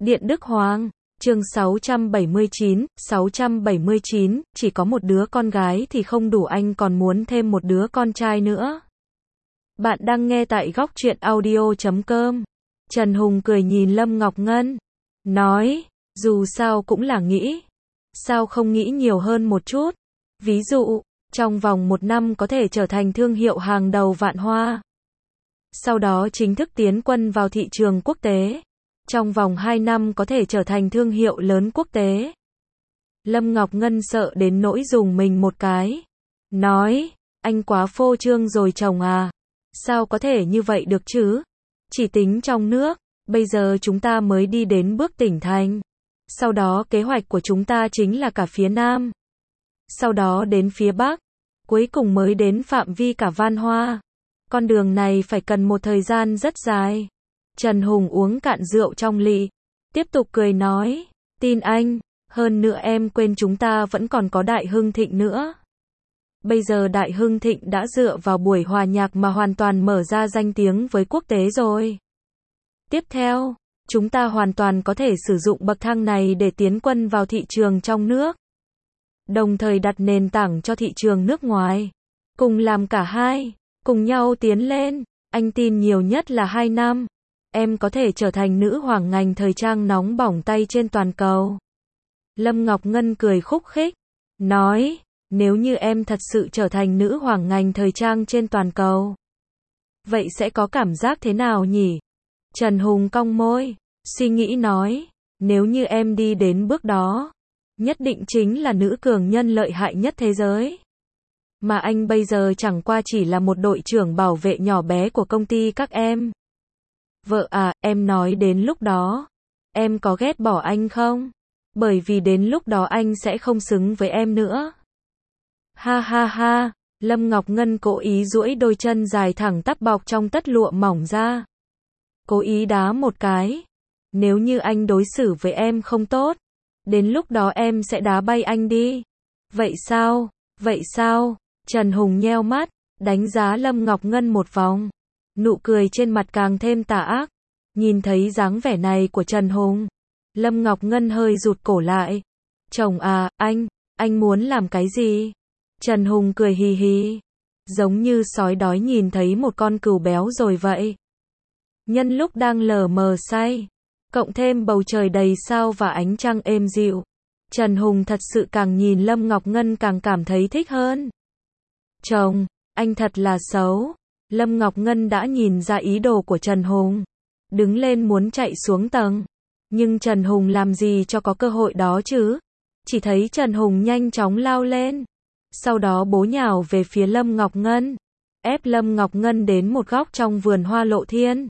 Điện Đức Hoàng, chương 679, chỉ có một đứa con gái thì không đủ, anh còn muốn thêm một đứa con trai nữa. Bạn đang nghe tại góc truyện audio.com. Trần Hùng cười nhìn Lâm Ngọc Ngân, nói, dù sao cũng là nghĩ. Sao không nghĩ nhiều hơn một chút? Ví dụ, trong vòng 1 năm có thể trở thành thương hiệu hàng đầu Vạn Hoa. Sau đó chính thức tiến quân vào thị trường quốc tế. Trong vòng 2 năm có thể trở thành thương hiệu lớn quốc tế. Lâm Ngọc Ngân sợ đến nỗi dùng mình một cái. Nói, anh quá phô trương rồi chồng à. Sao có thể như vậy được chứ? Chỉ tính trong nước, bây giờ chúng ta mới đi đến bước tỉnh thành. Sau đó kế hoạch của chúng ta chính là cả phía Nam. Sau đó đến phía Bắc. Cuối cùng mới đến phạm vi cả Vạn Hoa. Con đường này phải cần một thời gian rất dài. Trần Hùng uống cạn rượu trong ly. Tiếp tục cười nói, tin anh, hơn nữa em quên chúng ta vẫn còn có Đại Hưng Thịnh nữa. Bây giờ Đại Hưng Thịnh đã dựa vào buổi hòa nhạc mà hoàn toàn mở ra danh tiếng với quốc tế rồi. Tiếp theo, chúng ta hoàn toàn có thể sử dụng bậc thang này để tiến quân vào thị trường trong nước. Đồng thời đặt nền tảng cho thị trường nước ngoài. Cùng làm cả hai, cùng nhau tiến lên. Anh tin nhiều nhất là 2 năm. Em có thể trở thành nữ hoàng ngành thời trang nóng bỏng tay trên toàn cầu. Lâm Ngọc Ngân cười khúc khích, nói, nếu như em thật sự trở thành nữ hoàng ngành thời trang trên toàn cầu, vậy sẽ có cảm giác thế nào nhỉ? Trần Hùng cong môi, suy nghĩ nói, nếu như em đi đến bước đó, nhất định chính là nữ cường nhân lợi hại nhất thế giới. Mà anh bây giờ chẳng qua chỉ là một đội trưởng bảo vệ nhỏ bé của công ty các em. Vợ à, em nói đến lúc đó, em có ghét bỏ anh không? Bởi vì đến lúc đó anh sẽ không xứng với em nữa. Ha ha ha, Lâm Ngọc Ngân cố ý duỗi đôi chân dài thẳng tắp bọc trong tất lụa mỏng ra. Cố ý đá một cái. Nếu như anh đối xử với em không tốt, đến lúc đó em sẽ đá bay anh đi. Vậy sao? Vậy sao? Trần Hùng nheo mắt, đánh giá Lâm Ngọc Ngân một vòng. Nụ cười trên mặt càng thêm tà ác. Nhìn thấy dáng vẻ này của Trần Hùng, Lâm Ngọc Ngân hơi rụt cổ lại. Chồng à, anh muốn làm cái gì? Trần Hùng cười hì hì, giống như sói đói nhìn thấy một con cừu béo rồi vậy. Nhân lúc đang lờ mờ say, cộng thêm bầu trời đầy sao và ánh trăng êm dịu, Trần Hùng thật sự càng nhìn Lâm Ngọc Ngân càng cảm thấy thích hơn. Chồng, anh thật là xấu. Lâm Ngọc Ngân đã nhìn ra ý đồ của Trần Hùng, đứng lên muốn chạy xuống tầng. Nhưng Trần Hùng làm gì cho có cơ hội đó chứ? Chỉ thấy Trần Hùng nhanh chóng lao lên. Sau đó bổ nhào về phía Lâm Ngọc Ngân, ép Lâm Ngọc Ngân đến một góc trong vườn hoa lộ thiên.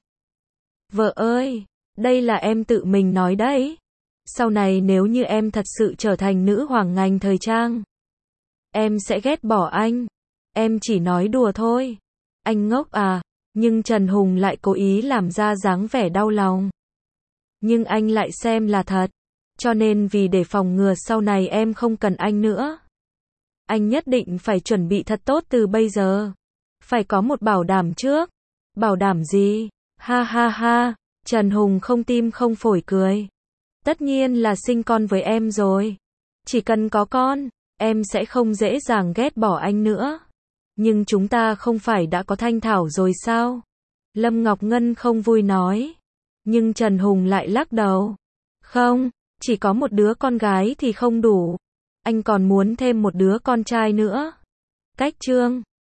Vợ ơi, đây là em tự mình nói đấy. Sau này nếu như em thật sự trở thành nữ hoàng ngành thời trang, em sẽ ghét bỏ anh. Em chỉ nói đùa thôi. Anh ngốc à? Nhưng Trần Hùng lại cố ý làm ra dáng vẻ đau lòng. Nhưng anh lại xem là thật. Cho nên vì để phòng ngừa sau này em không cần anh nữa, anh nhất định phải chuẩn bị thật tốt từ bây giờ. Phải có một bảo đảm trước. Bảo đảm gì? Ha ha ha, Trần Hùng không tim không phổi cười. Tất nhiên là sinh con với em rồi. Chỉ cần có con, em sẽ không dễ dàng ghét bỏ anh nữa. Nhưng chúng ta không phải đã có Thanh Thảo rồi sao? Lâm Ngọc Ngân không vui nói. Nhưng Trần Hùng lại lắc đầu. Không, chỉ có một đứa con gái thì không đủ. Anh còn muốn thêm một đứa con trai nữa. Cách chương